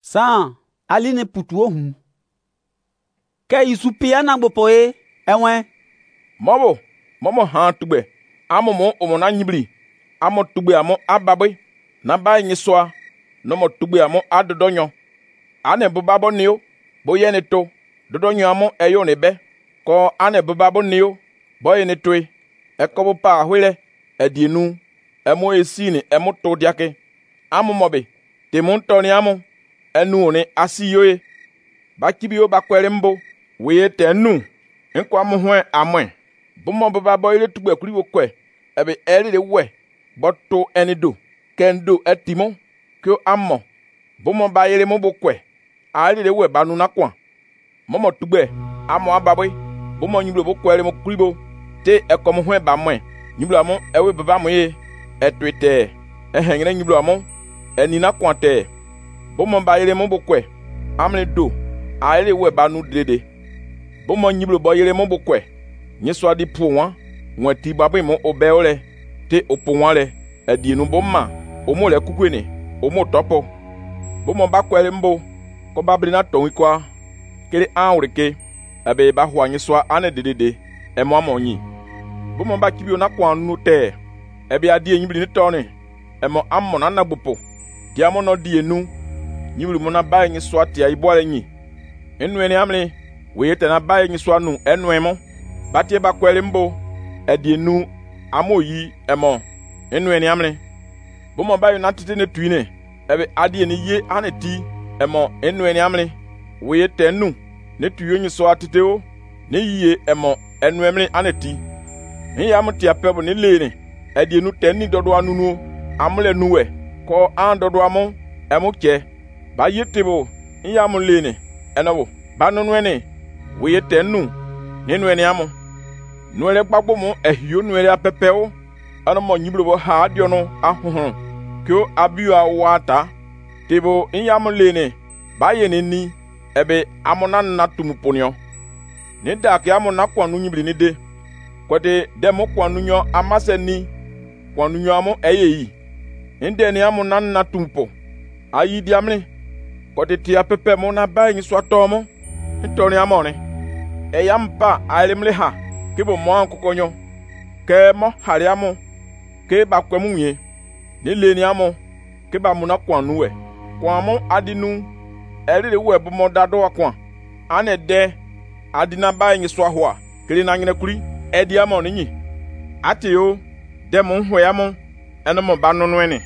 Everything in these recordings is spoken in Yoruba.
San aline putu ohun. Ke isupia na gbopoe enwe. Momo han tugbe. Amo mo omona nyibli. Amo tugbe amo ababe. Na ba nyiswa. No mo tugbe amo adodonyo. Ane bubabo niyo. Boye ne to. Dodonyo amo eyo nebe. Ko ane bubabo niyo. Boye ne toy. Ekobo pa ahwile. Edienu. Emo esini emo to diake. Amo mobe. Te montoni amo. Enu one asiyoe. Bakibio bakwere mbo. Weye te enu. Nkwa mo hwe amwe. Bomo bubabo ile tugbe kuri wokwe. Ebe ele we. Boto enido. Kendo etimo. Kyo amo. Bomo ba yele mo bokwe. Ali we banu na kwa. Momo tugbe. Amo ababe. Bomo nyiblo bokwere mo kuribo. Te ekomo hwe ba mwe. Nyiblo amo ewe baba mo ye. Etwete. Ehengene nyiblo amo. Enina kwante. Bomo ba yele mo bokwe. Amle do. Ali we banu dede. Bomo nyiblo bo yele mo bokwe. Nyeswa di pouwa. Nwati babe mo obeole. Te opouwa le. Edienu bomma. Omo le kukwene. Omo topo. Bomo bakwele mbo. Ko babrina tonwi kwa. Kele anwrike. Ebe ba hwa nyeswa ane dede. Emo amonyi. Bomo ba kibio na kwa nu te. Ebe adi enyibli ni toni. Emo ammo na nagbopo. Ti amo no di enu. Nyibli mo na ba nyeswa ti aibole nyi. Enu ene amle. Weyete na ba nyeswa nu enu emo. Batie bakwele mbo. Edi enu amo yi emo. Enu ene amle. Bomo ba yonatite ne tuine. Ebe adi eni ye ane ti. Emo enu ene amle. Weyete enu. Ne tuyo nyeswa atiteo. Ne yiye emo enu emle ane ti. Ni yamu ti apebo ni lene. Edi enu teni dodo anunu. Amule nuwe. Ko an dodo amo. Emu ke. Ba yetebo. Ni yamu lene. Enobo. Ba nunu ene. Weyete enu. Nenu ene amo. Nuele gbagbo mo ehio nuele apepeo. Ano mo nyiblo bo ha adiono ahuhun. Kyo abiyo awata. Tebo inyamu lene. Ba yene ni. Ebe amona na tumuponyo. Ni dak yamu na kwa nu nyibli ni de. Kote demo kwa nu nyo amase ni. Kwa nu nyo amo eyeyi. Inde ni yamu na tumupo. Ayi diamne. Kote ti apepe mo na ba yin swato mo. Ntori amone. Eyampa ailemle ha. Kebo mo ankokonyo. Ke mo hari amo. Ke ba kwemu nye. Ni leni amo. Ke ba muna kwa nuwe. Kwa mo adinu. Elile we bo mo dado akwa. Ane de. Adina ba yin swahwa. Kele na ngine kuri. Edi amo ninyi. Ate yo. De mo hwe amo. Eno mo ba nonu ene.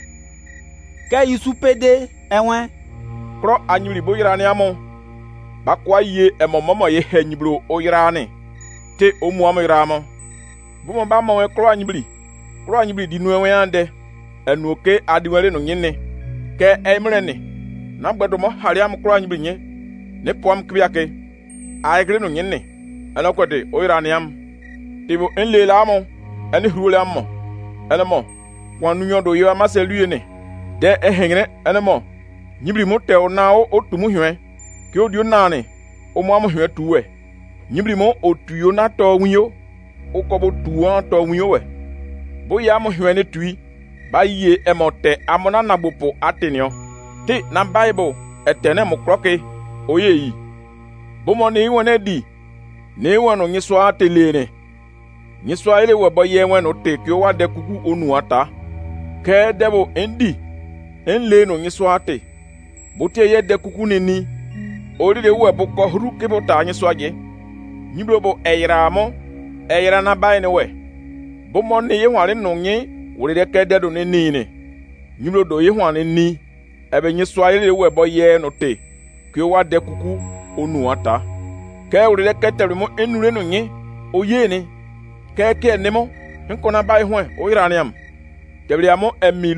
Ke isupede enwe. Kro anyuli bo yira ni amo. Bakwa ye emo momo ye henyiblo o yira ni. Te omu amo yira amo. Bomo ba mo we kro anyibli di nu enwe ande. Enu oke adiwele no nyene. Ke emre ni. Na gbedo mo hari am kro anyibli nye. Ne poam kbiake. Aigre no nyene. Eno kwete o yira ni am. Tibo enle amo. Eni hruole amo. Ene mo. Kwa nu nyodo yo amase luye ne. De ehengre ene mo. Nyibli mo te o na o tumu hwe. Ke odio nane. O mo amo hwe tuwe. Nyibli mo otuyo na to winyo. O kobo tuwa to winyo we. Bo ya mo hwe ne tui. Ba ye emote amona na gbopo atenio. Ti na Bible etene mo kroke oyeyi. Bo mo ne iwo ne di. Ne iwo no nyiswa atelene. Nyiswa ile we bo ye wen o te ki o wa de kuku onu ata. Ke debo endi. Enle no nyiswa ate. Bo te ye de kuku ni. Ori we bo ko hru ke bo ta nyiswa je. Nyiblo bo eyiramo. Eyira na bai ne we. Bo mo ne ye hware no nye. Wori de ke dedo ne ni ne. Nyiblo do ye hwane ni. Ebe nyiswa ile we bo ye no te. Ki o wa de kuku onu ata. Ke wori de ke tere mo enure no nye. O ye ne. Ke ne mo. Nko na bai hwe o yira ne am. Tebri amo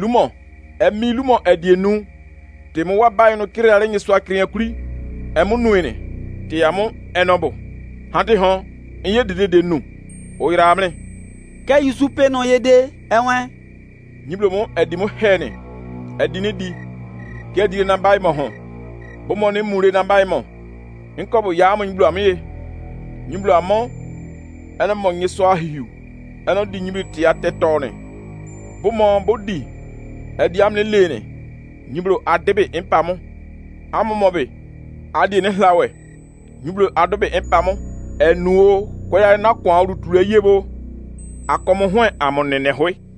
emilumo edienu. Te mo wa bai no kire ale nyiswa kire kuri. Emu nuene. Te amo enobo. Hante hon, inye dede nu. O yira amne. Ke yusupe no yede enwe. Nyiblo mo edi mo hene. Edi ni di. Ke di na bai mo hon. Bo mo ne mure na bai mo. Nko bo ya mo nyiblo amye. Nyiblo amo. Ene mo nyeso ahiu. Ene di nyibli ti atetone. Bo mo bo di. Edi amne lene. Nyiblo adebe impa mo. amomobe adi ne hlawe nyublo adobe empamo enuo koya na kwa rutule yebo akomo hwen amonene hoi